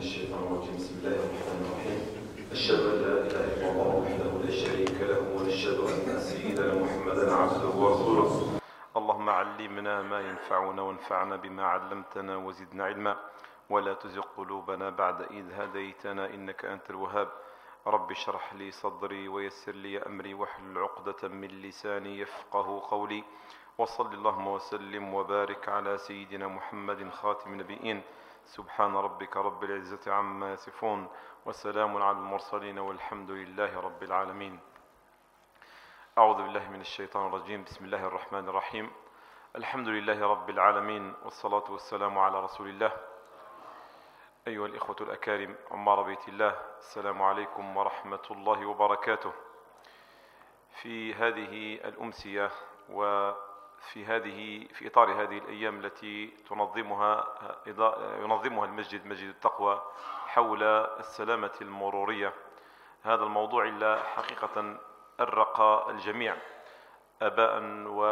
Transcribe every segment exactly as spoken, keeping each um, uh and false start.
الشيطان الرجيم. بسم الله الرحمن الرحيم. أشهد أن لا إله إلا الله وحده لا شريك له، ونشهد أن سيدنا محمدا عبده ورسوله. اللهم علمنا ما ينفعنا وانفعنا بما علمتنا وزدنا علما، ولا تزغ قلوبنا بعد إذ هديتنا إنك أنت الوهاب. رب اشرح لي صدري ويسر لي أمري واحلل عقدة من لساني يفقه قولي. وصل اللهم وسلم وبارك على سيدنا محمد خاتم النبيين. سبحان ربك رب العزة عما يصفون، وسلام على المرسلين، والحمد لله رب العالمين. أعوذ بالله من الشيطان الرجيم. بسم الله الرحمن الرحيم. الحمد لله رب العالمين، والصلاة والسلام على رسول الله. أيها الإخوة الأكارم عمار بيت الله، السلام عليكم ورحمة الله وبركاته. في هذه الأمسية وفي هذه في إطار هذه الأيام التي تنظمها ينظمها المسجد مسجد التقوى حول السلامة المرورية، هذا الموضوع إلا حقيقة أرق الجميع، آباء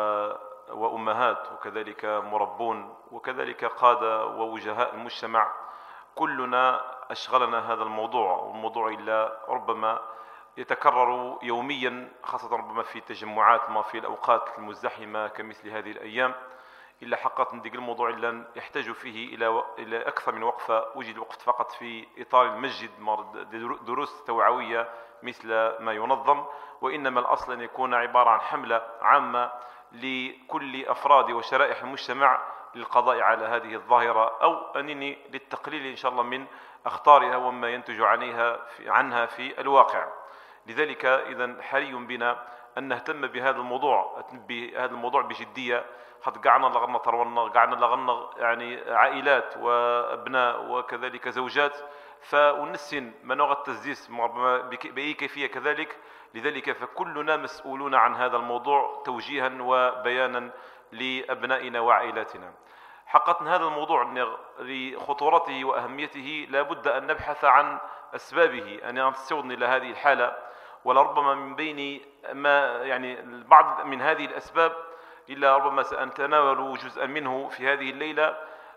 وأمهات وكذلك مربون وكذلك قادة ووجهاء المجتمع. كلنا أشغلنا هذا الموضوع، والموضوع إلا ربما يتكرر يوميا، خاصة ربما في تجمعات ما في الأوقات المزدحمة كمثل هذه الأيام. إلا حقا ديك الموضوع إلا يحتاج فيه إلى إلى أكثر من وقفة. وجد وقفت فقط في إطار المسجد دروس توعوية مثل ما ينظم، وإنما الأصل أن يكون عبارة عن حملة عامة لكل أفراد وشرائح المجتمع للقضاء على هذه الظاهرة، أو أنني للتقليل إن شاء الله من أخطارها وما ينتج عنها في عنها في الواقع. لذلك إذن حري بنا أن نهتم بهذا الموضوع بهذا الموضوع بجدية. قد قعنا لغنا ترونا قعنا لغنا يعني عائلات وأبناء وكذلك زوجات، فنسن منوغ التسديس بأي كيفية كذلك. لذلك فكلنا مسؤولون عن هذا الموضوع توجيها وبيانا لأبنائنا وعائلاتنا. حقا هذا الموضوع لخطورته وأهميته لابد أن نبحث عن أسبابه أن تستوضن إلى هذه الحالة، ولربما من بين ما يعني البعض من هذه الأسباب إلا ربما سأتناول جزءا منه في هذه الليلة.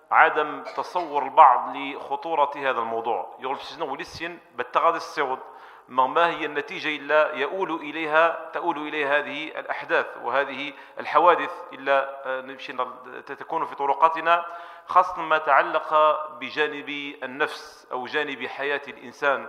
عدم تصور البعض لخطورة هذا الموضوع. يقول شنو لسن بتغاد السعود ما هي النتيجة إلا يؤول إليها تؤول إليها هذه الأحداث وهذه الحوادث إلا نمشي تكون في طرقاتنا، خاصة ما تعلق بجانب النفس أو جانب حياة الإنسان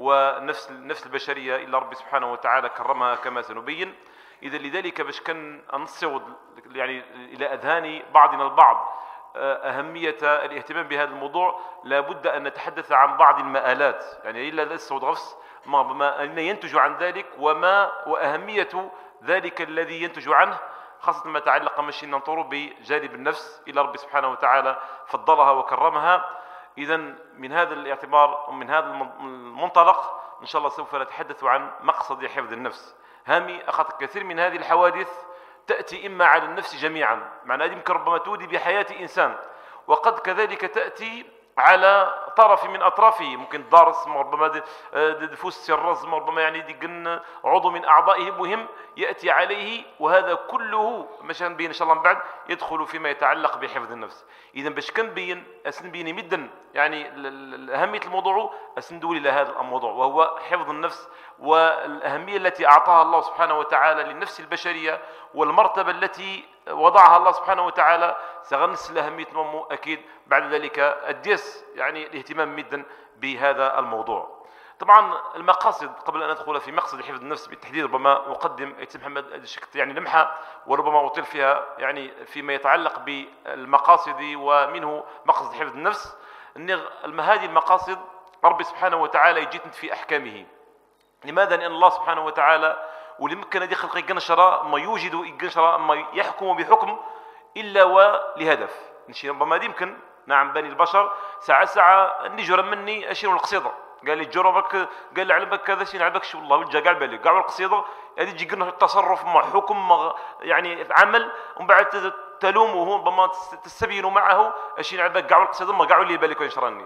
ونفس النفس البشرية إلا رب سبحانه وتعالى كرمها كما سنبين. إذا لذلك باش كان نصعد يعني إلى أذهان بعضنا البعض أهمية الاهتمام بهذا الموضوع، لابد أن نتحدث عن بعض المآلات، يعني إلا الصوت غفص ما ينتج عن ذلك وما وأهمية ذلك الذي ينتج عنه، خاصة ما تعلق مشي ننظر بجانب النفس إلى رب سبحانه وتعالى فضلها وكرمها. إذا من هذا الاعتبار ومن هذا المنطلق إن شاء الله سوف نتحدث عن مقصد حفظ النفس. هامي أخذ كثير من هذه الحوادث تأتي إما على النفس جميعا، معنى هذه يمكن ربما تودي بحياة إنسان، وقد كذلك تأتي على طرف من أطرافه، ممكن دارس ربما دفوس الرز ربما يعني دي عضو من أعضائه مهم يأتي عليه، وهذا كله مش نبين إن شاء الله من بعد يدخل فيما يتعلق بحفظ النفس. إذا باش كنبين أسنبين مدا يعني أهمية الموضوع أسندول إلى هذا الموضوع، وهو حفظ النفس والأهمية التي أعطاها الله سبحانه وتعالى للنفس البشرية والمرتبة التي وضعها الله سبحانه وتعالى. سغنس أهمية نمو أكيد بعد ذلك الديس يعني الاهتمام مدا بهذا الموضوع. طبعا المقاصد قبل أن أدخل في مقصد حفظ النفس بالتحديد ربما أقدم محمد يعني لمحة وربما أطيل فيها يعني فيما يتعلق بالمقاصد ومنه مقصد حفظ النفس. أن هذه المقاصد رب سبحانه وتعالى يجيت في أحكامه. لماذا؟ لأن الله سبحانه وتعالى ولمكن هذه خلق يقنشر ما يوجد يقنشر ما يحكم بحكم إلا ولهدف. نشي ربما يمكن نعم بني البشر ساعة ساعة نجر مني أشير القصيدة، قال لي جربك قال لي علمك كذا شيء علمك شو والله وجا قال بالي قاعد القصيدة هذه تجي قلنا التصرف مع حكم مع يعني عمل، ومن بعد تلومه ربما تستبين معه أشياء علمك قاعد القصيدة ما قاعد لي بالك وينشرني.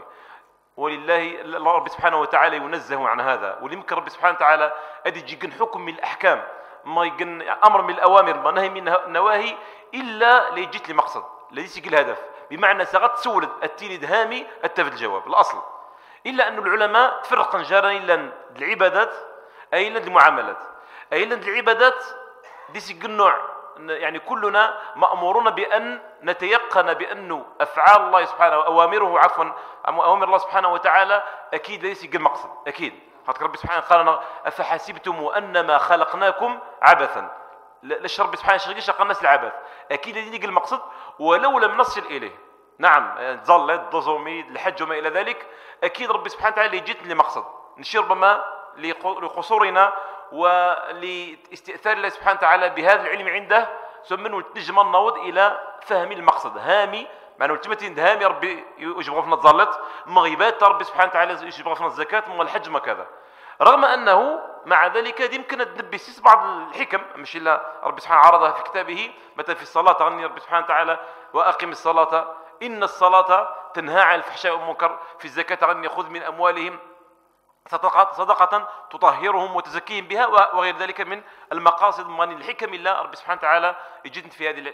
ولله رب سبحانه وتعالى ينزه عن هذا. وليمكن رب سبحانه وتعالى أدي يجي حكم من الأحكام ما يجن أمر من الأوامر ما نهي من النواهي إلا ليجيت لمقصد ليس الهدف، بمعنى سغت سولد التيلد هامي التفت الجواب الأصل. إلا أن العلماء تفرق جارا إلا العبادات أي إلا المعاملات. أي إلا العبادات دي سيق النوع، يعني كلنا مأمورون بأن نتيقن بأن أفعال الله سبحانه وأوامره عفوا أوامر الله سبحانه وتعالى أكيد ليس المقصد أكيد. خاطر ربي سبحانه قال أفحسبتم أنما خلقناكم عبثا، ليش ربي سبحانه شغلش قال الناس العبث، أكيد ليس المقصد ولو لم نصل إليه. نعم ظلت ضزومي الحج وما إلى ذلك، أكيد ربي سبحانه وتعالى جيت لمقصد نشير ربما لقصورنا ولاستئثار الله سبحانه وتعالى بهذا العلم عنده، ثم نتنجم النوض إلى فهم المقصد. هامي معنى التمتين هامي ربي يجب غفنا تظلت مغيبات ربي سبحانه وتعالى يجب غفنا الزكاة ما الحج ما كذا، رغم أنه مع ذلك يمكن أن تنبسيس بعض الحكم مش إلا ربي سبحانه عرضها في كتابه. مثلا في الصلاة غني ربي سبحانه وتعالى وأقم الصلاة إن الصلاة تنهى عن الفحشاء والمنكر، في الزكاة غني خذ من أموالهم صدقة, صدقة تطهرهم وتزكيهم بها وغير ذلك من المقاصد من الحكم. الله ربي سبحانه وتعالى يجد في هذه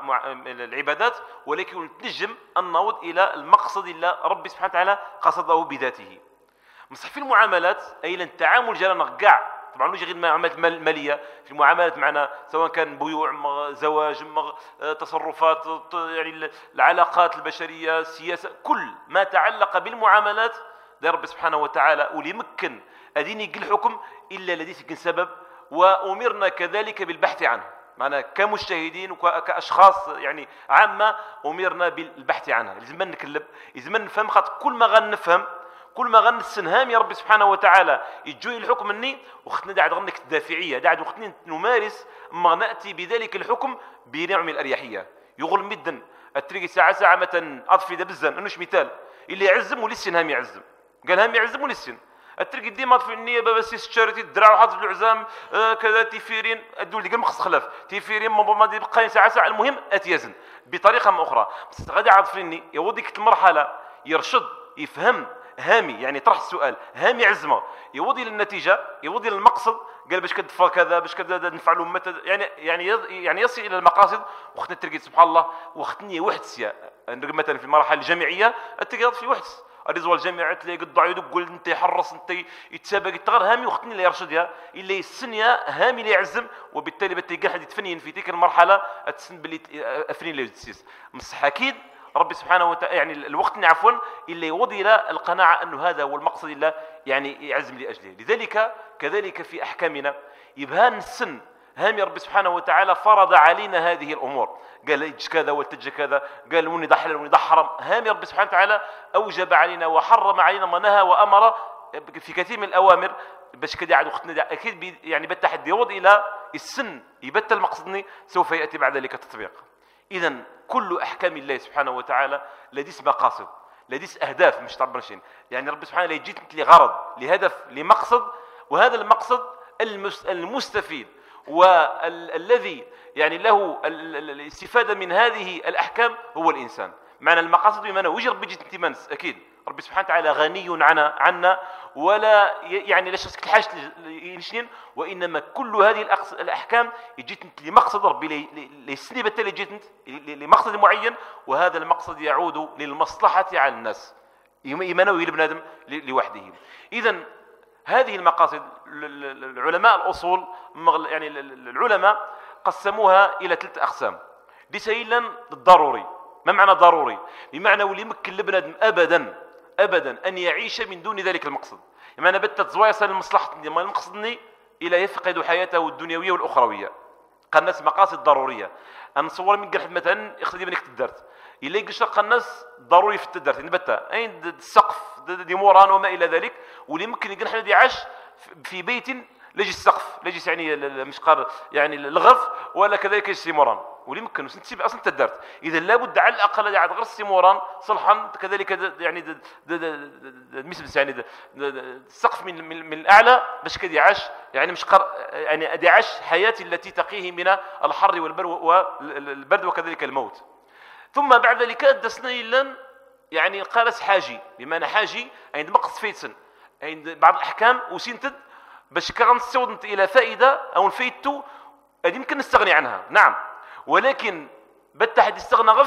العبادات، ولكن نجم النوض إلى المقصد اللي ربي سبحانه وتعالى قصده بذاته. مصح في المعاملات أي التعامل جانا كاع طبعا نجي غير المعاملات المالية، في المعاملات معنا سواء كان بيوع زواج تصرفات يعني العلاقات البشرية السياسة، كل ما تعلق بالمعاملات ده ربي سبحانه وتعالى وليمكن أديني كل حكم إلا الذي سكن سبب، وأمرنا كذلك بالبحث عنه. معنا كمجتهدين وكأشخاص يعني عامة أمرنا بالبحث عنها. لازم نكلب، لازم نفهم، خاطر كل ما غنفهم كل ما غنسنهام يا ربي سبحانه وتعالى يجوي الحكم مني وختنا داعد غنك الدافعية داعد وختنا نمارس ما نأتي بذلك الحكم بنوع من الأريحية. يغل مدا التريقي ساعة ساعة مثلا أطفي ده بزن أنوش مثال اللي يعزم ولسن هام يعزم، قال هام يعزم ولسن التريقي ديما في النية بس يستشارتي الدراع وحاطط العزام آه كذا تيفيرين الدول اللي مخص خلاف تيفيرين ما دي بقاين ساعة ساعة. المهم أتيزن بطريقة أخرى بس غادي عاد فيني يوديك المرحلة يرشد يفهم هامي يعني طرح السؤال هامي عزمه يوضي للنتيجه يوضي للمقصد، قال باش كدفع كذا باش كذا نفعلوا متى يعني يعني يعني يصل الى المقاصد. وختنا تلقيت سبحان الله وختني وحد سيا مثلا في المراحل الجامعيه تلقيت في وحد الرزوال الجامعه تلاقي قد يقول انت يحرص انت يتسابق يتغير هامي وختني اللي يرشدها اللي السنيه هامي اللي يعزم، وبالتالي بتلقى حد يتفنين في تلك المرحله السن باللي افنين اللي يتسيس مصح اكيد ربي سبحانه وتعالى يعني الوقت عفوا اللي يوضي الى القناعه انه هذا هو المقصد اللي يعني يعزم لاجله. لذلك كذلك في احكامنا يبهان السن هامي ربي سبحانه وتعالى فرض علينا هذه الامور، قال يجي كذا وتجي كذا، قال وني ضحل وني ضحرم. هامي ربي سبحانه وتعالى اوجب علينا وحرم علينا ما نهى وامر في كثير من الاوامر باش كذا عاد وقتنا اكيد يعني بالتحدي يوض الى السن يبت المقصدني سوف ياتي بعد ذلك التطبيق. اذا كل احكام الله سبحانه وتعالى لديس مقاصد لديس اهداف مش تعبرشين، يعني ربي سبحانه يجيت لغرض لهدف لمقصد، وهذا المقصد المستفيد والذي يعني له الاستفاده من هذه الاحكام هو الانسان. معنى المقاصد بمعنى وجه ربي جيت انتمانس اكيد ربي سبحانه وتعالى غني عنا عنا ولا يعني لا شخص الحاجه لشنين، وانما كل هذه الاحكام جيت لمقصد ربي ليسني بالتالي جيت لمقصد معين، وهذا المقصد يعود للمصلحه على الناس يمنوي لبنادم لوحده. اذا هذه المقاصد العلماء الاصول يعني العلماء قسموها الى ثلاث اقسام. ديسيلا الضروري. ما معنى ضروري؟ بمعنى واللي يمكن لبنادم ابدا ابدا ان يعيش من دون ذلك المقصد، يعني انا بتت زوايصل لمصلحتي ما المقصدني الى يفقد حياته الدنيويه والاخرويه. قال الناس مقاصد ضروريه. انا نصور من قال مثلا يخدم منك تدرت الا يقش قال الناس ضروري في التدرت يعني بتا اين السقف دي موران وما الى ذلك، واللي يمكن يقول حنا يعيش في بيت لجي السقف لجي يعني مش قار يعني الغرف ولا كذلك السيموران، واللي يمكن تسيب اصلا تدرت. اذا لابد على الاقل قاعد غير السيموران صلحا كذلك يعني المسبس يعني السقف من من الاعلى باش كذا يعيش يعني مش قر يعني يعيش حياتي التي تقيه من الحر والبرد وكذلك الموت. ثم بعد ذلك دسنا الا يعني قالس حاجي بمعنى حاجي عند مقصد فيتسن عند بعض الاحكام وسنتد باش كغنستودنت الى فائده او نفيدتو هذه يمكن نستغني عنها نعم، ولكن بالتحدي استغنى غفص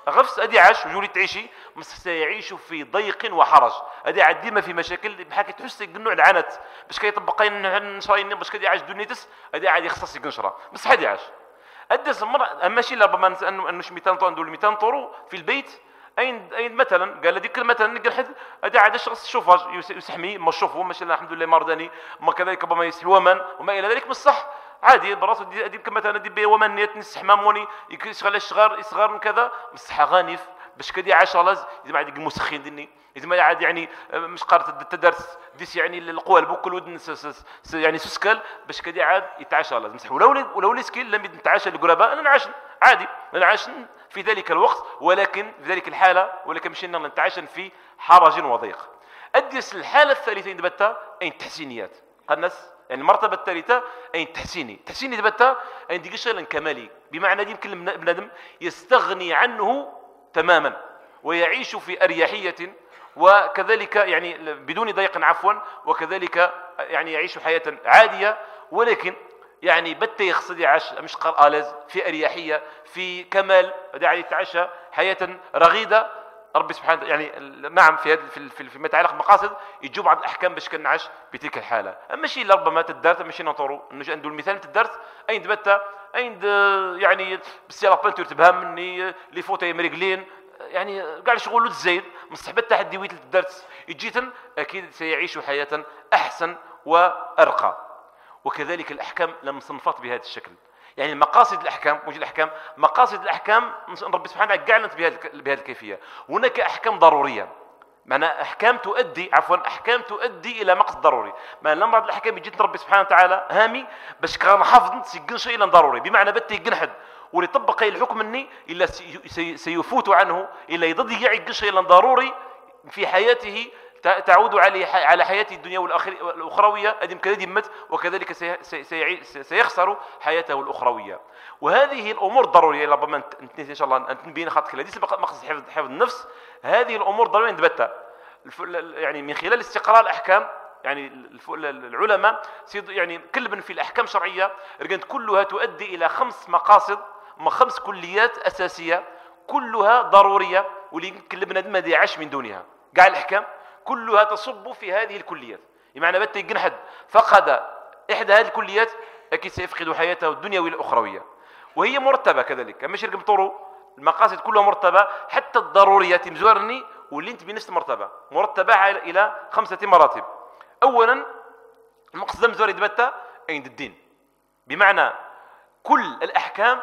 غفس ادي عاش وجولي تعيشي مس سيعيش في ضيق وحرج، ادي عاد ديما في مشاكل بحال كتحس النوع العنت باش كيطبق نشرين باش كدي عاش دنيتس ادي عاد يخصص ينشرها بس هادي عاش ادس المرة ماشي ربما انه انه مئتين طورو ندير مئتين طورو في البيت اين اين مثلا قال هذيك مثلا قال حد هذا عاد شخص الشوفاج يسحمي ما شوفوا ماشي الحمد لله مرضاني ما كذلك ربما يسحي ومن وما الى ذلك بصح عادي براسو هذيك مثلا دي بي ومن نيت نسحماموني يشغل الصغار يصغر من كذا بصح غانف باش كدي عشرة لاز اذا ما عندك المسخين دني اذا ما عاد يعني مش قارت التدرس ديس يعني القوى البوكل ودن يعني سسكل باش كدي عاد يتعشى لاز مسح ولو ولو سكيل لم يتعشى القرباء انا نعاش عادي نعاش في ذلك الوقت ولكن في ذلك الحاله ولكن مشينا نتعايش في حرج وضيق. اديس الحاله الثالثه دبتا اين تحسينيات الناس يعني المرتبه الثالثه اين تحسيني تحسيني دبتا اين ديك شيء كمالي بمعنى يمكن بنادم يستغني عنه تماما ويعيش في اريحيه وكذلك يعني بدون ضيق عفوا وكذلك يعني يعيش حياه عاديه ولكن يعني بت يقصد يعيش مش قرآلز في اريحيه في كمال يعني يتعشى حياه رغيده ربي سبحانه يعني نعم في هذا في فيما يتعلق بالمقاصد يجوا بعض الاحكام باش كنعيش بتلك الحاله اما شيء ربما تدارت ماشي نطوروا عنده المثال تدارت اين دبت اين يعني بالسياره بانتور تبهم مني لي فوتاي مريقلين يعني كاع الشغل الزايد مستحبت تحدي ويت الدرس يجيتن اكيد سيعيش حياه احسن وارقى. وكذلك الاحكام لم مصنفات بهذا الشكل يعني مقاصد الاحكام موجود الاحكام مقاصد الاحكام ربي سبحانه وتعالى قالت بهذه الكيفيه. هناك احكام ضروريه معنى احكام تؤدي عفوا احكام تؤدي الى مقصد ضروري ما لما بعض الاحكام يجي ربي سبحانه وتعالى هامي باش كان حافظ سيقن شيء الى ضروري بمعنى بت يقنحد واللي طبق الحكم مني الا سيفوت عنه الا يضيع يقن شيء الى ضروري في حياته تعود عليه على حياته الدنيا والاخرويه ادم كذا مت وكذلك سيخسر حياته الاخرويه. وهذه الامور ضروريه ربما ان شاء الله نبين خاطر الذي سبق مقصد حفظ حفظ النفس هذه الامور ضروريه نثبتها يعني من خلال استقراء الاحكام يعني العلماء يعني كل في الاحكام الشرعيه رجعت كلها تؤدي الى خمس مقاصد خمس كليات اساسيه كلها ضروريه واللي يمكن لبنادم ما يعيش من دونها كاع الاحكام كلها تصب في هذه الكليات بمعنى بت ينحد فقد احدى هذه الكليات اكيد سيفقد حياته الدنيويه والاخرويه وهي مرتبه كذلك ماشي رقم طرو المقاصد كلها مرتبه حتى الضروريات مزورني واللي انت بنفس المرتبه مرتبه الى خمسه مراتب. اولا المقصد مزوري دبته عند الدين بمعنى كل الاحكام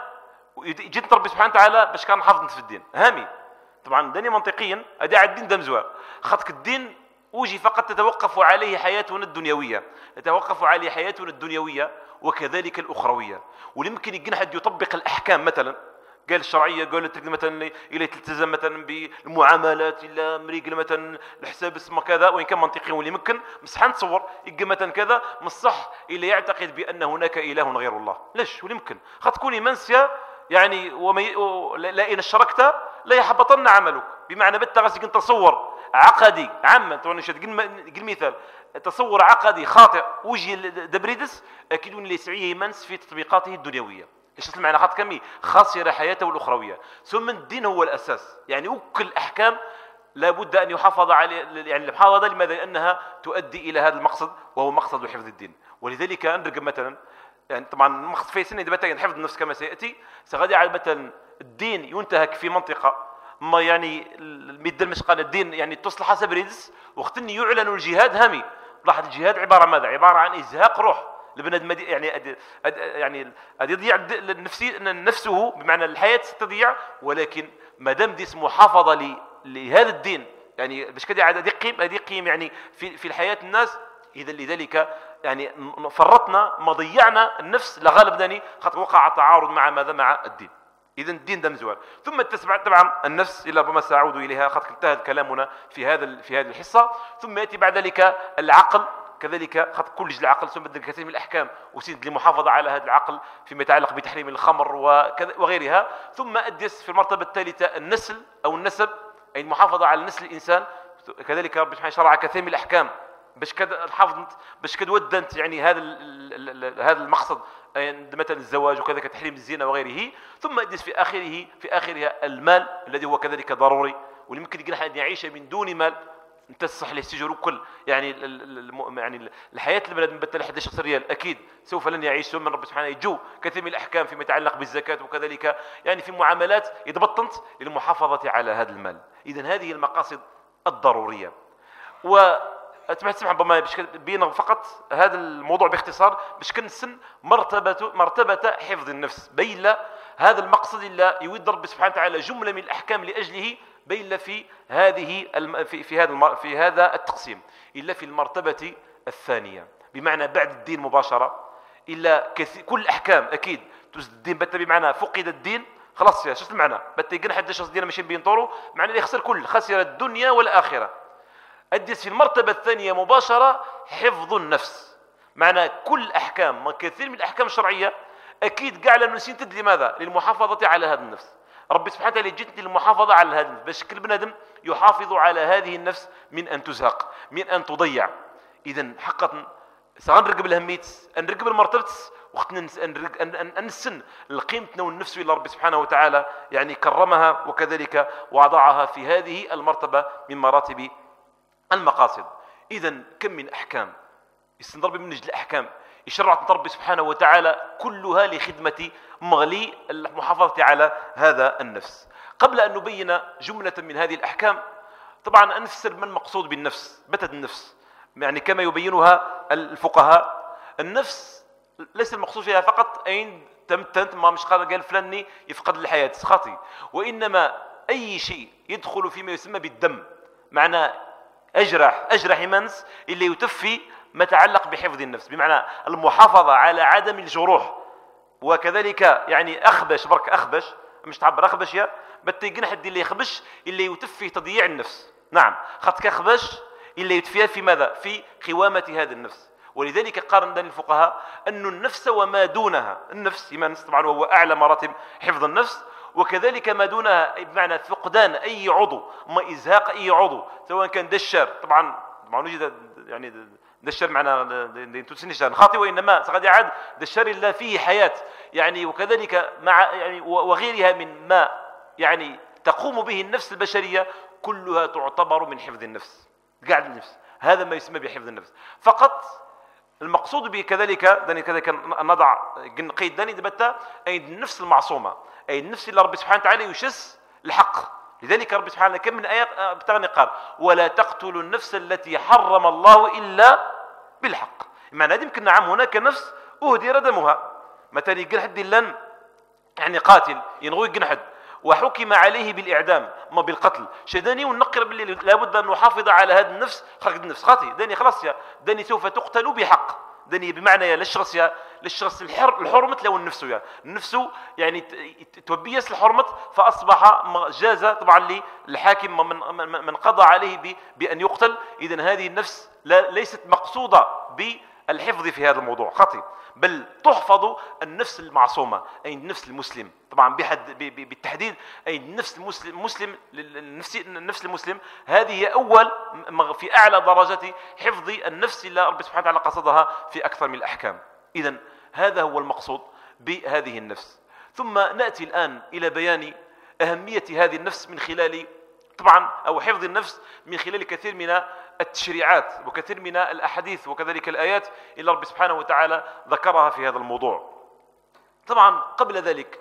جيت ربي سبحانه وتعالى باش كان حافظ في الدين هامي طبعا دنيا منطقيا اداء الدين ده مزوار خاطك الدين وجي فقط تتوقف عليه حياتنا الدنيويه تتوقف عليه حياتنا الدنيويه وكذلك الاخرويه واللي يمكن يمكن حد يطبق الاحكام مثلا قال الشرعيه قال مثلا الى تلتزم مثلا بالمعاملات الى مريق مثلا الحساب اسمه كذا وان كان منطقي واللي يمكن بصح نتصور يلقى مثلا كذا من الصح الى يعتقد بان هناك اله غير الله لاش واللي يمكن خاطكوني منسيه يعني ومي... لا إن اشتركت لا يحبطن عملك بمعنى بت غاسك تصور عقدي عامه تو قل مثال تصور عقدي خاطئ وجي دبريدس اكيد اللي يسعيه يمنس في تطبيقاته الدنيويه ايش المعنى خاطر كمي خاسر حياته الاخرويه ثم الدين هو الاساس يعني وكل الاحكام لابد ان يحافظ عليه يعني المحافظه لماذا لانها تؤدي الى هذا المقصد وهو مقصد حفظ الدين. ولذلك نرجع مثلا يعني طبعا مقصد في سنه مثلا حفظ النفس كما سياتي سغادي على مثلا الدين ينتهك في منطقه ما يعني الميدان مش قال الدين يعني تصل حسب ريدس وقت يعلن الجهاد هامي لاحظ الجهاد عباره ماذا عباره عن ازهاق روح لبنادم يعني أدي أدي يعني أدي يضيع نفسي نفسه بمعنى الحياه ستضيع ولكن ما دام ديس محافظه لهذا الدين يعني باش كذا عاد قيم هذه قيم يعني في في الحياه الناس اذا لذلك يعني فرطنا ما ضيعنا النفس لغالب داني خاطر وقع تعارض مع ماذا مع الدين. اذا الدين ده مزوال ثم تتبع طبعا النفس الى ربما ساعود اليها خاطر انتهى كلامنا في هذا في هذه الحصه ثم ياتي بعد ذلك العقل كذلك خاطر كل جل العقل ثم بدل كثير من الاحكام وسيد للمحافظه على هذا العقل فيما يتعلق بتحريم الخمر وغيرها ثم ادس في المرتبه الثالثه النسل او النسب اي المحافظه على نسل الانسان كذلك رب سبحانه شرع كثير من الاحكام باش كد حافظت باش كدودنت يعني هذا هذا المقصد مثلا الزواج وكذلك تحريم الزنا وغيره، ثم ادس في اخره في اخرها المال الذي هو كذلك ضروري، واللي يمكن يقول ان يعيش من دون مال انت تصح له السجن وكل يعني يعني الحياه البلد مبتله أحد عشر ريال اكيد سوف لن يعيش. ثم رب سبحانه يجو كثير من الاحكام فيما يتعلق بالزكاه وكذلك يعني في معاملات يتبطنت للمحافظه على هذا المال. اذا هذه المقاصد الضروريه. و تسمح ربما باش بين فقط هذا الموضوع باختصار باش كنسن مرتبه مرتبه حفظ النفس بين هذا المقصد اللي يود رب سبحانه وتعالى جمله من الاحكام لاجله بين في هذه الم... في في هذا الم... في هذا التقسيم الا في المرتبه الثانيه، بمعنى بعد الدين مباشره الا كثير كل الاحكام اكيد تزد الدين بت بمعنى فقد الدين خلاص. يا شو المعنى بت يقن حد شخص دينا ماشي بين طورو معنى اللي يخسر كل خسر الدنيا والاخره. أدس في المرتبة الثانية مباشرة حفظ النفس، معنى كل أحكام كثير من الأحكام الشرعية أكيد قاعدة نسيت لماذا؟ للمحافظة على هذا النفس. ربي سبحانه وتعالى جئت للمحافظة على هذا النفس باش كل بنادم يحافظ على هذه النفس من أن تزهق من أن تضيع. إذا حقا سنرقب الهميت نرقب المرتبة وقتنا نسن القيمتنا والنفس إلى ربي سبحانه وتعالى يعني كرمها وكذلك وضعها في هذه المرتبة من مراتب المقاصد. إذا كم من أحكام يستنضرب من نجل الأحكام يشرعت ربي سبحانه وتعالى كلها لخدمة مغلي المحافظة على هذا النفس. قبل أن نبين جملة من هذه الأحكام طبعا نفسر ما المقصود بالنفس. بتد النفس يعني كما يبينها الفقهاء النفس ليس المقصود فيها فقط أين تمتنت ما مش قال قال فلاني يفقد الحياة خاطي، وإنما أي شيء يدخل فيما يسمى بالدم، معنى أجرح أجرح منس اللي يتفي ما يتعلق بحفظ النفس، بمعنى المحافظة على عدم الجروح. وكذلك يعني أخبش برك أخبش مش تعبر أخبش يا بتيجي حد اللي يخبش اللي يتفي تضييع النفس. نعم خطك أخبش اللي يتفيها في ماذا؟ في قوامة هذا النفس. ولذلك قارن الفقهاء أن النفس وما دونها، النفس إيمان طبعا وهو أعلى مراتب حفظ النفس، وكذلك ما دونها بمعنى فقدان أي عضو ما إزهاق أي عضو سواء كان دشر طبعا طبعا وجد يعني دشر معنا تسنيش خاطئ، وإنما سقد يعد دشر الله فيه حياة يعني، وكذلك مع يعني وغيرها من ما يعني تقوم به النفس البشرية كلها تعتبر من حفظ النفس. قاعد النفس هذا ما يسمى بحفظ النفس فقط. المقصود به كذلك داني كذلك نضع قيد داني دبتا أي النفس المعصومة، أي النفس اللي ربي سبحانه وتعالى يشس الحق. لذلك ربي سبحانه كم من آيات بتغني قال ولا تقتلوا النفس التي حرم الله إلا بالحق. معنى هذا يمكن نعم هناك نفس أهدر دمها مثلا يقول حد لن يعني قاتل ينغوي جنحد وحكم عليه بالإعدام ما بالقتل شداني ونقر باللي لابد أن نحافظ على هذا النفس خرج النفس خاطي داني خلاص يا داني سوف تقتل بحق داني بمعنى يا للشخص يا للشخص الحر الحرمة لو النفس يا النفس يعني توبيس الحرمة فأصبح جاز طبعا للحاكم من من قضى عليه بأن يقتل. إذن هذه النفس لا ليست مقصودة بالحفظ في هذا الموضوع خطي، بل تحفظ النفس المعصومة أي النفس المسلم طبعا بحد بالتحديد أي النفس المسلم مسلم النفس النفس المسلم. هذه هي أول في أعلى درجة حفظ النفس اللي رب سبحانه وتعالى قصدها في أكثر من الأحكام. إذن هذا هو المقصود بهذه النفس. ثم نأتي الآن إلى بيان أهمية هذه النفس من خلال طبعا أو حفظ النفس من خلال كثير من التشريعات وكثير من الأحاديث وكذلك الآيات اللي رب سبحانه وتعالى ذكرها في هذا الموضوع. طبعا قبل ذلك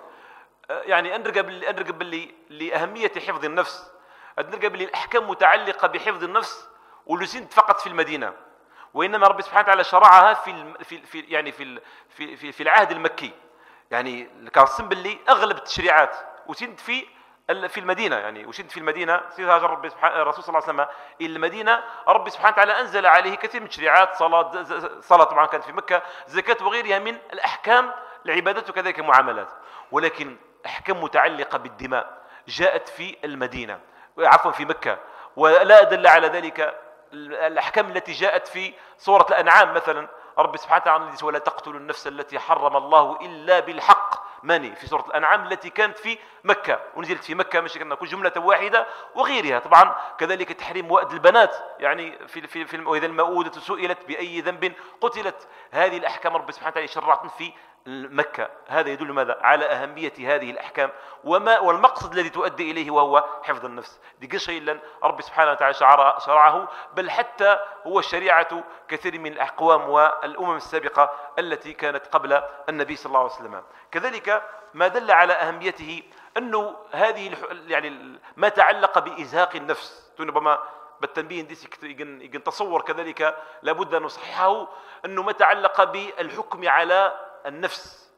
يعني أنرقب أنرقب اللي لأهمية حفظ النفس أنرقب اللي الأحكام متعلقة بحفظ النفس ولسنت فقط في المدينة، وإنما رب سبحانه وتعالى شرعها في في في يعني في في في, في العهد المكي. يعني كان باللي أغلب التشريعات وسنت في في المدينة يعني وشد في المدينة سيد هاجر ربي سبحانه الرسول صلى الله عليه وسلم إلى المدينة ربي سبحانه وتعالى أنزل عليه كثير من التشريعات صلاة صلاة طبعا كانت في مكة زكاة وغيرها من الأحكام العبادات وكذلك المعاملات، ولكن أحكام متعلقة بالدماء جاءت في المدينة عفوا في مكة. ولا أدل على ذلك الأحكام التي جاءت في سورة الأنعام مثلا ربي سبحانه وتعالى ولا تقتلوا النفس التي حرم الله إلا بالحق ماني في سورة الأنعام التي كانت في مكة ونزلت في مكة، مش كنا كل جملة واحدة وغيرها. طبعا كذلك تحريم وأد البنات، يعني في في في وإذا الموءودة سئلت بأي ذنب قتلت. هذه الأحكام رب سبحانه وتعالى شرعت في مكة. هذا يدل ماذا؟ على أهمية هذه الأحكام وما والمقصد الذي تؤدي إليه وهو حفظ النفس. دي شيء لن رب سبحانه وتعالى شرعه، بل حتى هو شريعة كثير من الأقوام والأمم السابقة التي كانت قبل النبي صلى الله عليه وسلم. كذلك ما دل على أهميته أنه هذه يعني ما تعلق بإزهاق النفس، ربما بالتنبيه ديس يجن تصور كذلك لابد أن نصححه، أنه ما تعلق بالحكم على النفس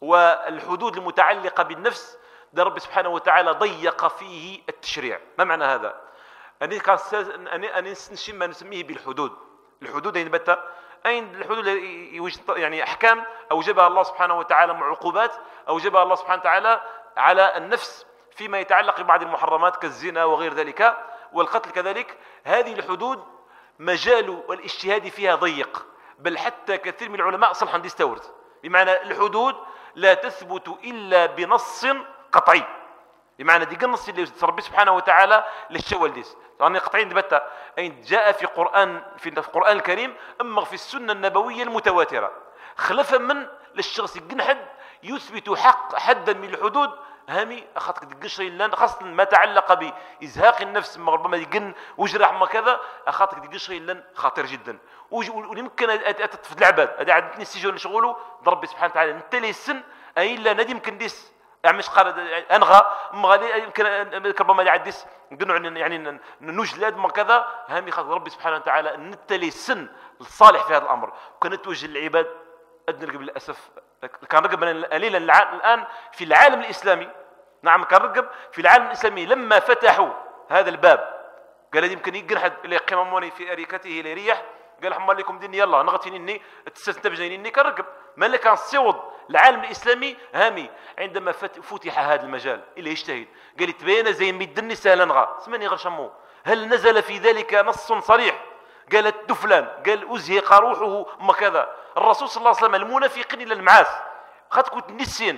والحدود المتعلقة بالنفس ده رب سبحانه وتعالى ضيق فيه التشريع. ما معنى هذا؟ أن أن نشم ما نسميه بالحدود. الحدود أين بت أين الحدود يعني أحكام أوجبها الله سبحانه وتعالى مع عقوبات أوجبها الله سبحانه وتعالى على النفس فيما يتعلق ببعض المحرمات كالزنا وغير ذلك والقتل. كذلك هذه الحدود مجال الاجتهاد فيها ضيق، بل حتى كثير من العلماء صلحا ديستورد، بمعنى الحدود لا تثبت إلا بنص قطعي. بمعنى دي النص اللي ربي سبحانه وتعالى للشوال ديس يعني قطعين دبتا أين جاء في قرآن في القرآن الكريم أما في السنة النبوية المتواترة خلفا من للشخص يجنحد يثبت حق حدا من الحدود هامي أخذك دقشري لان خاصة ما تعلق بإزهاق النفس ربما يجن وجرح ما كذا أخذك دقشري لان خطير جدا ويمكن أتطفد العباد هذا عدتني السجن شغوله ضرب سبحانه وتعالى نتلي السن أي لا ندي يمكن ديس يعني مش قال أنغى مغالي يمكن ربما يعدس يعني نجلد ما كذا هامي خاطر ربي سبحانه وتعالى نتلي السن الصالح في هذا الأمر. وكانت توجه العباد أدنى قبل الأسف كان رقب قليلا الآن في العالم الإسلامي. نعم كان رقب في العالم الإسلامي لما فتحوا هذا الباب قال يمكن يقنحد اللي قمموني في أريكته لريح قال حمال لكم ديني يلا نغتين إني تستبجين إني كان رقب ما اللي كان صوت العالم الإسلامي هامي عندما فتح هذا المجال اللي يجتهد قال تبين زي ميدني سهلا نغا سمني غير شمو هل نزل في ذلك نص صريح قالت دفلان قال أزهق روحه ما كذا الرسول صلى الله عليه وسلم المنافقين إلى المعاس خد كنت نسين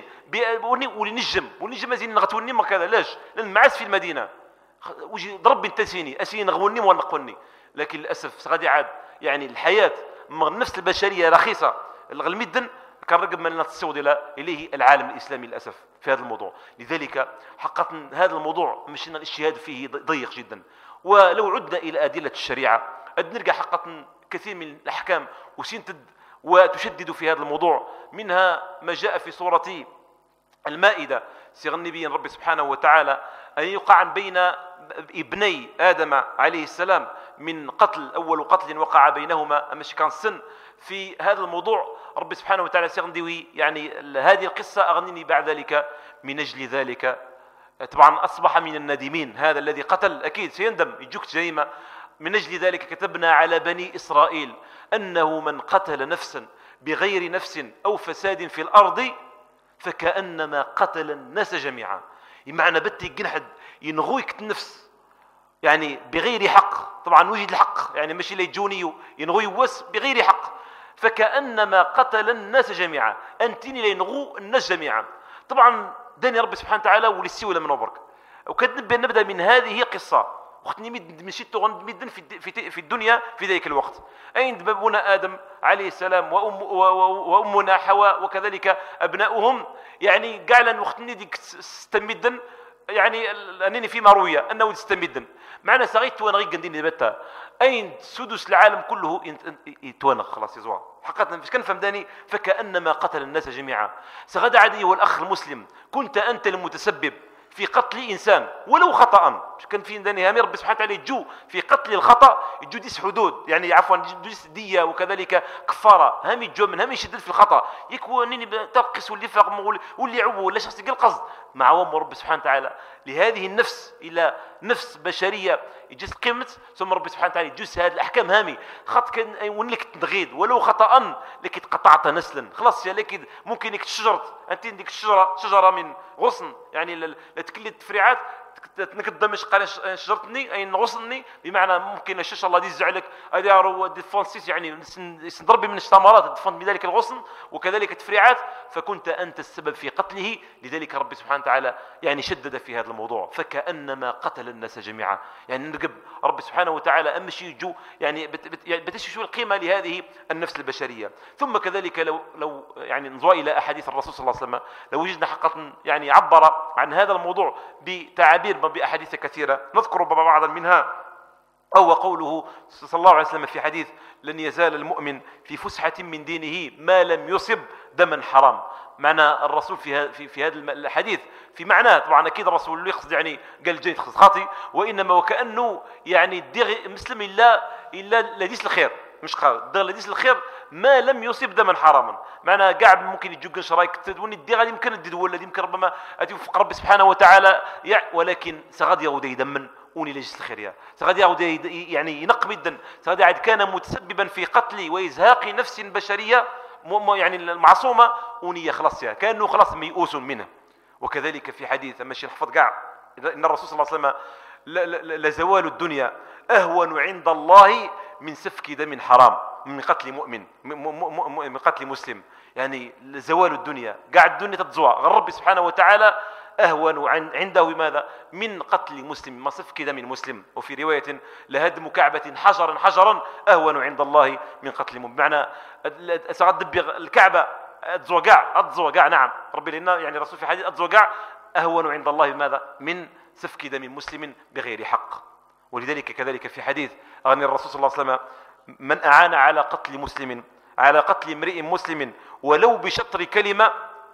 ولنجم ولنجم زين نغتوني ما كذا لاش لأن المعاس في المدينة وجي ضرب بنت سيني أسين نغوني ونقوني. لكن للأسف غادي عاد يعني الحياة النفس البشرية رخيصة الغلميدن كان رقم من نتصود إليه العالم الإسلامي للأسف في هذا الموضوع. لذلك حقا هذا الموضوع مشينا الاجتهاد فيه ضيق جدا. ولو عدنا إلى أدلة الشريعة نلقى حقا كثير من الأحكام وسنتد وتشدد في هذا الموضوع. منها ما جاء في سورة المائدة صيغ النبي رب سبحانه وتعالى أن يقع بين ابني آدم عليه السلام من قتل أول قتل وقع بينهما مش كان سن. في هذا الموضوع رب سبحانه وتعالى سيغندوي يعني هذه القصة أغنيني بعد ذلك من أجل ذلك طبعا أصبح من النادمين هذا الذي قتل أكيد سيندم يجوك جريمة. من أجل ذلك كتبنا على بني إسرائيل أنه من قتل نفسا بغير نفس أو فساد في الأرض فكأنما قتل الناس جميعا. بمعنى بتي جنحد ينغويك النفس يعني بغير حق طبعا وجد الحق يعني ماشي اللي يجوني ينغوي وس بغير حق فكأنما قتل الناس جميعا أنتني لينغو الناس جميعا. طبعا داني رب سبحانه وتعالى وللسيولة من أبرك وكنت نبدأ من هذه قصة وقتني مد مشيت مدن في في في الدنيا في ذلك الوقت أين بابنا آدم عليه السلام وأم وأمنا حواء وكذلك أبناؤهم يعني قاعلا وقتني ديك استمدن يعني أنني في مروية أنه استمدن معنا صغيت وانا غير قنديني بتا أين سدس العالم كله يتوانغ خلاص يزوا حقيقة فيش كان فهمداني فكأنما قتل الناس جميعا. سغدا عدي والأخ المسلم كنت أنت المتسبب في قتل إنسان ولو خطأ كان في داني هامي ربي سبحانه وتعالى يجو في قتل الخطأ يجو ديس حدود يعني عفوا ديس دية وكذلك كفارة هامي جو من هامي يشدد في الخطأ يكون أنني ترقص واللي فاق واللي عبو ولا شخص يقل قصد مع وام ربي سبحانه وتعالى لهذه النفس إلى نفس بشرية يجلس قيمت ثم ربي سبحانه وتعالى يجوز هذه الأحكام هامي خط كان ونلك تنغيد ولو خطأ لكي قطعت نسلا خلاص يا لكي ممكن لك شجرة أنت عندك الشجرة شجرة من غصن يعني لتكلي التفريعات تنقدمش قال شجرتني اي نغصني، بمعنى ممكن الشاشه الله يدز عليك ادارو ديفونسيس يعني ضربي من الثمرات دفن بذلك الغصن وكذلك التفريعات، فكنت انت السبب في قتله. لذلك ربي سبحانه وتعالى يعني شدد في هذا الموضوع، فكانما قتل الناس جميعا. يعني نرقب ربي سبحانه وتعالى امشي جو يعني بتشوف القيمه لهذه النفس البشريه. ثم كذلك لو لو يعني ننظر الى احاديث الرسول صلى الله عليه وسلم، لو وجدنا حقا يعني عبر عن هذا الموضوع بتعابير بأحاديث كثيرة، نذكر بعضا منها. أو قوله صلى الله عليه وسلم في حديث: لن يزال المؤمن في فسحة من دينه ما لم يصب دما حرام. معنى الرسول في في في هذا الحديث في معناه، طبعا اكيد الرسول يقصد يعني قال جاي يقصد خاطي، وانما وكانه يعني الدير مسلم الا الا لديس الخير، مش قال الدير لديس الخير ما لم يصب دما حراما. معناه قاعد ممكن يجوك شرايك تدوني الدير غادي يمكن الديد ولا يمكن ربما يوفق ربي سبحانه وتعالى، ولكن سغادي يغودي يدمن وني لجس الخيريه، سغادي يغودي يعني ينقم الدم، سغادي عاد كان متسببا في قتل وازهاق نفس بشريه يعني المعصومه وني خلاص يعني كانه خلاص ميؤوس منه. وكذلك في حديث ماشي نحفظ كاع ان الرسول صلى الله عليه وسلم لزوال الدنيا اهون عند الله من سفك دم حرام، من قتل مؤمن من قتل مسلم. يعني زوال الدنيا قاعد الدنيا تتزوى غير ربي سبحانه وتعالى اهون عنده بماذا؟ من قتل مسلم، ما سفك دم مسلم. وفي روايه: لهدم كعبه حجرا حجرا اهون عند الله من قتل مؤمن. بمعنى سغدبغ الكعبه اتزوقع اتزوقع نعم ربي لنا يعني الرسول في حديث اتزوقع اهون عند الله بماذا؟ من سفك دم مسلم بغير حق. ولذلك كذلك في حديث أن الرسول صلى الله عليه وسلم: من أعان على قتل مسلم على قتل امرئ مسلم ولو بشطر كلمة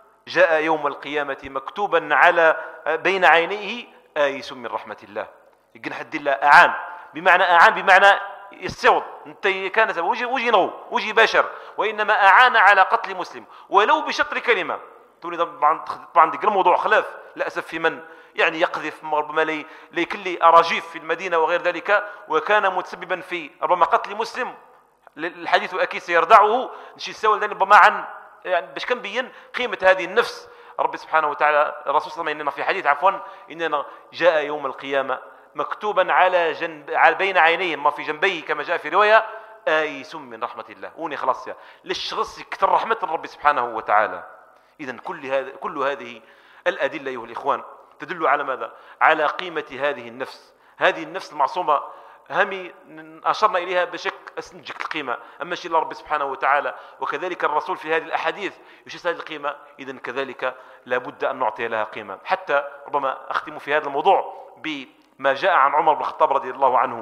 جاء يوم القيامة مكتوبا على بين عينيه آيس من رحمة الله. يقول حد الله أعان، بمعنى أعان بمعنى يستعوض، انت كان وجي وجي نو وجي بشر، وإنما أعان على قتل مسلم ولو بشطر كلمة. توني طبعا طبعا ديك الموضوع خلاف للأسف في من يعني يقذف ربما لي لكل أراجيف في المدينة وغير ذلك، وكان متسببا في ربما قتل مسلم. الحديث أكيد سيردعه نشي السؤال ربما عن يعني باش كنبين قيمة هذه النفس. ربي سبحانه وتعالى الرسول صلى الله عليه وسلم في حديث عفوا إننا جاء يوم القيامة مكتوبا على جنب على بين عينيه ما في جنبيه كما جاء في رواية آيس من رحمة الله. وني خلاص يا للشخص يكثر رحمة الرب سبحانه وتعالى. إذا كل هذا كل هذه الأدلة أيها الإخوان تدل على ماذا؟ على قيمة هذه النفس، هذه النفس المعصومة. همي أشرنا إليها بشك أسنجك القيمة، أما شيء الله رب سبحانه وتعالى وكذلك الرسول في هذه الأحاديث يشيس هذه القيمة، إذن كذلك لابد أن نعطي لها قيمة. حتى ربما أختم في هذا الموضوع بما جاء عن عمر بن الخطاب رضي الله عنه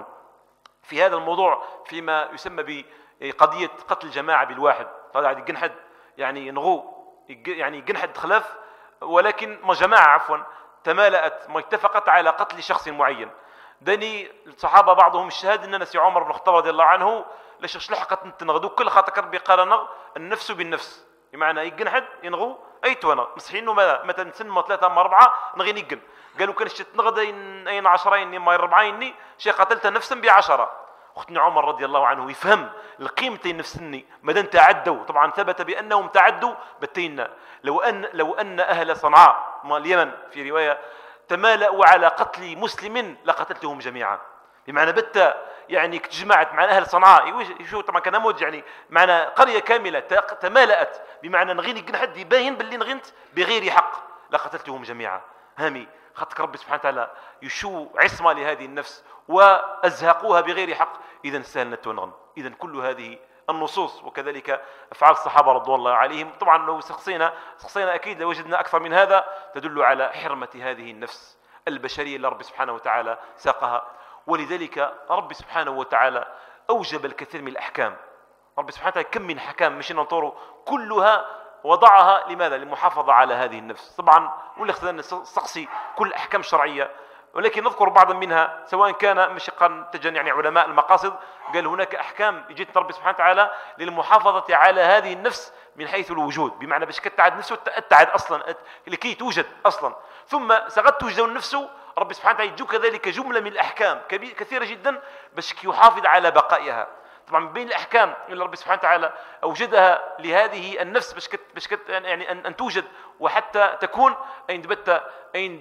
في هذا الموضوع فيما يسمى بقضية قتل جماعة بالواحد. هذا عاد يجنحد يعني نغو يعني يجنحد خلاف، ولكن ما جماعة عفوا تمالأت ما اتفقت على قتل شخص معين. دني الصحابه بعضهم الشهاد ان نسي عمر بن الخطاب رضي الله عنه ليش لحقت نتنغدو كل خاطر ربي قال نغ النفس بالنفس، بمعنى يقن حد ينغو اي تونا مسحينه ماذا مثلا سن ثلاثه ما اربعه نغي نقن قالوا كان شت نغد اين عشرين ما اربعين شي قتلت نفسا بعشره. اختنا عمر رضي الله عنه يفهم القيمتين نفسني مادام تعدوا، طبعا ثبت بانهم تعدوا بتينا. لو ان لو ان اهل صنعاء اليمن في روايه تمالأوا على قتل مسلم لقتلتهم جميعا، بمعنى بت يعني تجمعت مع اهل صنعاء شو طبعا كان نموذج يعني معنى قريه كامله تمالأت، بمعنى نغيني كن حد يبين باللي نغنت بغير حق لقتلتهم جميعا. هامي خاطر ربي سبحانه وتعالى يشو عصمه لهذه النفس وازهقوها بغير حق، اذا سالنا ونغن. اذا كل هذه النصوص وكذلك افعال الصحابه رضوان الله عليهم، طبعا لو سقسينا سقسينا اكيد لو وجدنا اكثر من هذا، تدل على حرمه هذه النفس البشريه اللي ربي سبحانه وتعالى ساقها. ولذلك ربي سبحانه وتعالى اوجب الكثير من الاحكام. ربي سبحانه وتعالى كم من احكام مش ننطروا كلها وضعها لماذا؟ للمحافظه على هذه النفس. طبعا ولا خصنا نستقصي كل احكام شرعيه، ولكن نذكر بعضا منها سواء كان مش تجن يعني علماء المقاصد قال هناك احكام جت ربي سبحانه وتعالى للمحافظه على هذه النفس من حيث الوجود، بمعنى باش كتعد نفسه تتعد اصلا لكي توجد اصلا، ثم سقد توجد النفس ربي سبحانه وتعالى يجو كذلك جمله من الاحكام كثيره جدا باش يحافظ على بقائها. طبعا بين الاحكام اللي ربي سبحانه وتعالى اوجدها لهذه النفس باش كت باش كت يعني ان, أن توجد وحتى تكون اين بت اين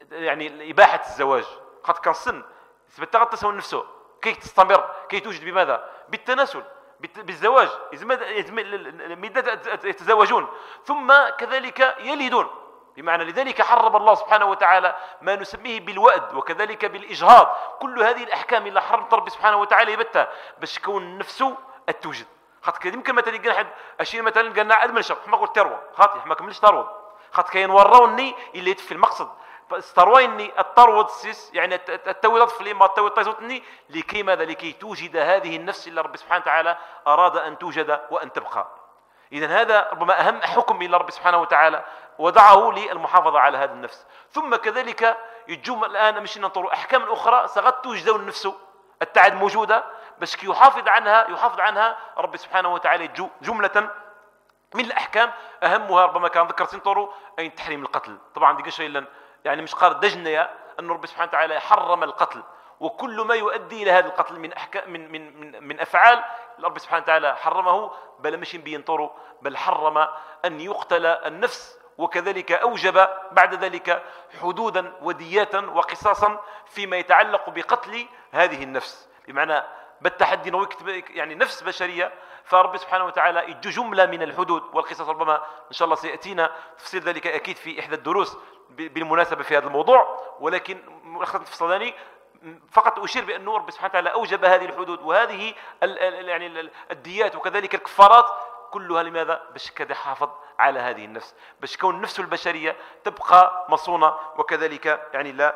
يعني إباحة الزواج، قد كان السن ثبت تسوى نفسه كي تستمر، كي توجد بماذا؟ بالتناسل، بالزواج، يتزوجون ثم كذلك يلدون، بمعنى لذلك حرم الله سبحانه وتعالى ما نسميه بالوأد وكذلك بالإجهاض. كل هذه الأحكام اللي حرمت ربي سبحانه وتعالى يبتها باش كون نفسه التوجد. خاطر يمكن مثلا يلقى واحد اشي مثلا قالنا عاد من شهر ما قلت تروى خاطر ما كملش تروض، خاطر كاين وراوني اللي يتفي المقصد استرويني التروض سيس يعني التويض في لما التويض تزوتني لكي ماذا؟ لكي توجد هذه النفس اللي ربي سبحانه وتعالى أراد أن توجد وأن تبقى. إذن هذا ربما أهم حكم إلى ربي سبحانه وتعالى وضعه للمحافظة على هذه النفس. ثم كذلك يجوم الآن مش ننطر أحكام أخرى سغت توجد النفس التعد موجودة بس كي يحافظ عنها يحافظ عنها ربي سبحانه وتعالى جملة من الأحكام أهمها ربما كان ذكر سنطرو أي تحريم القتل. طبعا دي شيء يعني مش قال دجنيا أن ربي سبحانه وتعالى حرم القتل، وكل ما يؤدي إلى هذا القتل من أحكام من من من, من أفعال ربي سبحانه وتعالى حرمه، بل مش بينطروا بل حرم أن يقتل النفس، وكذلك أوجب بعد ذلك حدودا وديات وقصاصا فيما يتعلق بقتل هذه النفس، بمعنى بالتحدي يعني نفس بشرية. فرب سبحانه وتعالى يجو جملة من الحدود والقصص، ربما إن شاء الله سيأتينا تفصيل ذلك أكيد في إحدى الدروس بالمناسبة في هذا الموضوع، ولكن ملخصا تفصيلاني فقط أشير بأنه رب سبحانه وتعالى أوجب هذه الحدود وهذه يعني الديات وكذلك الكفارات كلها لماذا؟ باش كذا حافظ على هذه النفس، باش كون النفس البشرية تبقى مصونة وكذلك يعني لا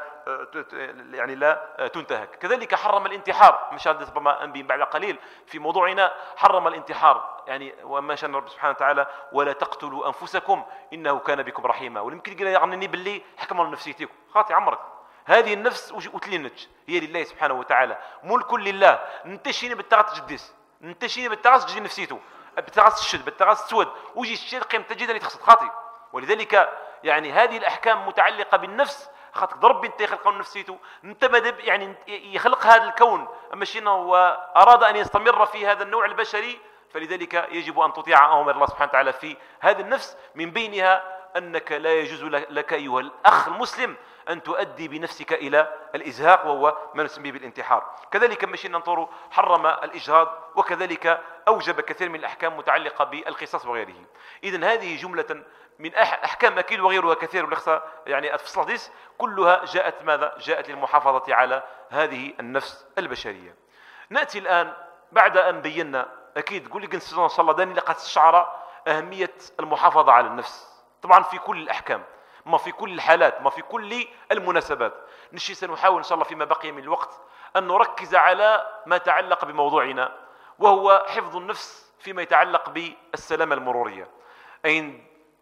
يعني لا تنتهك. كذلك حرم الانتحار، مش هذا ربما أنبي بعد قليل في موضوعنا، حرم الانتحار يعني وما شان رب سبحانه وتعالى ولا تقتلوا أنفسكم إنه كان بكم رحيما. ويمكن يقول يعنيني باللي حكم الله نفسيتك خاطي عمرك هذه النفس وتلينتش هي لله سبحانه وتعالى، ملك لله. ننتشيني بالتغط جديس، ننتشيني بالتغط جدي نفسيته بالتغط الشد بالتغط السود وجي الشد قيمة جدا يتخصد خاطي. ولذلك يعني هذه الأحكام متعلقة بالنفس، خاطر ضرب انت يخلق نفسيته انت بدب يعني يخلق هذا الكون مشينا وأراد أن يستمر في هذا النوع البشري، فلذلك يجب أن تطيع أوامر الله سبحانه وتعالى في هذه النفس، من بينها أنك لا يجوز لك أيها الأخ المسلم أن تؤدي بنفسك إلى الإزهاق وهو ما نسميه بالانتحار. كذلك مشينا نطور حرم الإجهاض، وكذلك أوجب كثير من الأحكام متعلقة بالقصاص وغيره. إذن هذه جملة من أحكام أكيد وغيرها كثير ولخصة يعني الفصل كلها جاءت ماذا؟ جاءت للمحافظة على هذه النفس البشرية. نأتي الآن بعد أن بينا أكيد قول لي إن شاء الله داني لقد استشعر أهمية المحافظة على النفس طبعا في كل الأحكام، ما في كل الحالات، ما في كل المناسبات. نشي سنحاول إن شاء الله فيما بقي من الوقت أن نركز على ما تعلق بموضوعنا، وهو حفظ النفس فيما يتعلق بالسلامة المرورية، أي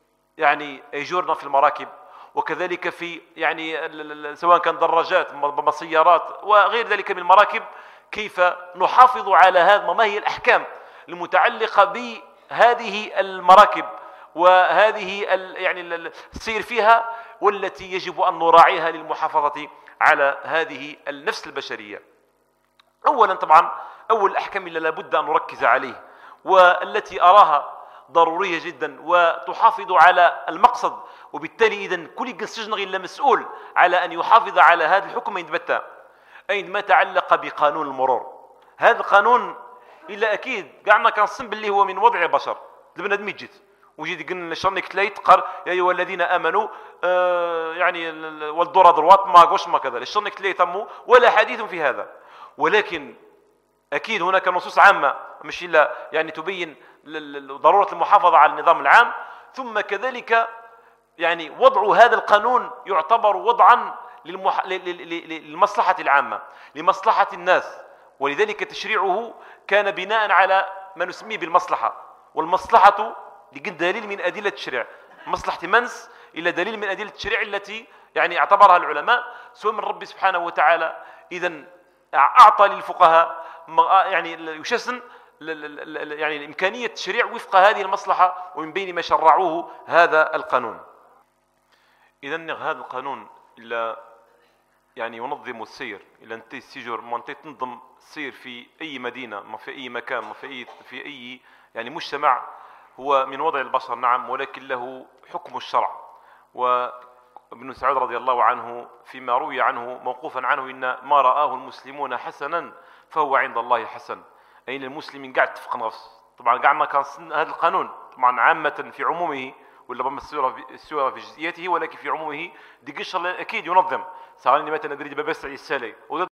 يعني يجورنا في المراكب وكذلك في يعني سواء كان دراجات سيارات وغير ذلك من المراكب، كيف نحافظ على هذا، ما هي الأحكام المتعلقة بهذه المراكب وهذه يعني السير فيها، والتي يجب أن نراعيها للمحافظة على هذه النفس البشرية. أولا طبعا أول الأحكام اللي لابد أن نركز عليه والتي أراها ضرورية جدا وتحافظ على المقصد، وبالتالي إذن كل جنسجن غير مسؤول على أن يحافظ على هذا الحكم ينبتا، أي ما تعلق بقانون المرور. هذا القانون إلا أكيد قعنا كان صنب اللي هو من وضع البشر لبنا دميجت وجيت قلنا الشرنك تلايت قال يا أيها الذين آمنوا آه يعني والدور ضروات ما قوش ما كذا الشرنك تلايت تمو ولا حديث في هذا، ولكن أكيد هناك نصوص عامة مش إلا يعني تبين ضرورة المحافظة على النظام العام. ثم كذلك يعني وضع هذا القانون يعتبر وضعا للمح... للمصلحة العامة لمصلحة الناس، ولذلك تشريعه كان بناء على ما نسميه بالمصلحة، والمصلحة لقد دليل من أدلة التشريع، مصلحة منس إلى دليل من أدلة التشريع التي يعني اعتبرها العلماء سواء من ربي سبحانه وتعالى. إذن أعطى للفقهاء يعني يشسن يعني إمكانية التشريع وفق هذه المصلحة، ومن بين ما شرعوه هذا القانون. إذن هذا القانون إلا يعني ينظم السير إلى أنت السجر ما أنت تنظم السير في أي مدينة، ما في أي مكان، ما في أي في أي يعني مجتمع، هو من وضع البشر نعم، ولكن له حكم الشرع. و ابن مسعود رضي الله عنه فيما روي عنه موقوفا عنه إن ما رآه المسلمون حسنا فهو عند الله حسن، أي المسلمين قاعد اتفق نفس. طبعا قاعد ما كان هذا القانون طبعا عامة في عمومه ولا ربما السورة في جزئيته، ولكن في عمومه دي قشر أكيد ينظم. سألني مثلا أريد ببسع السالي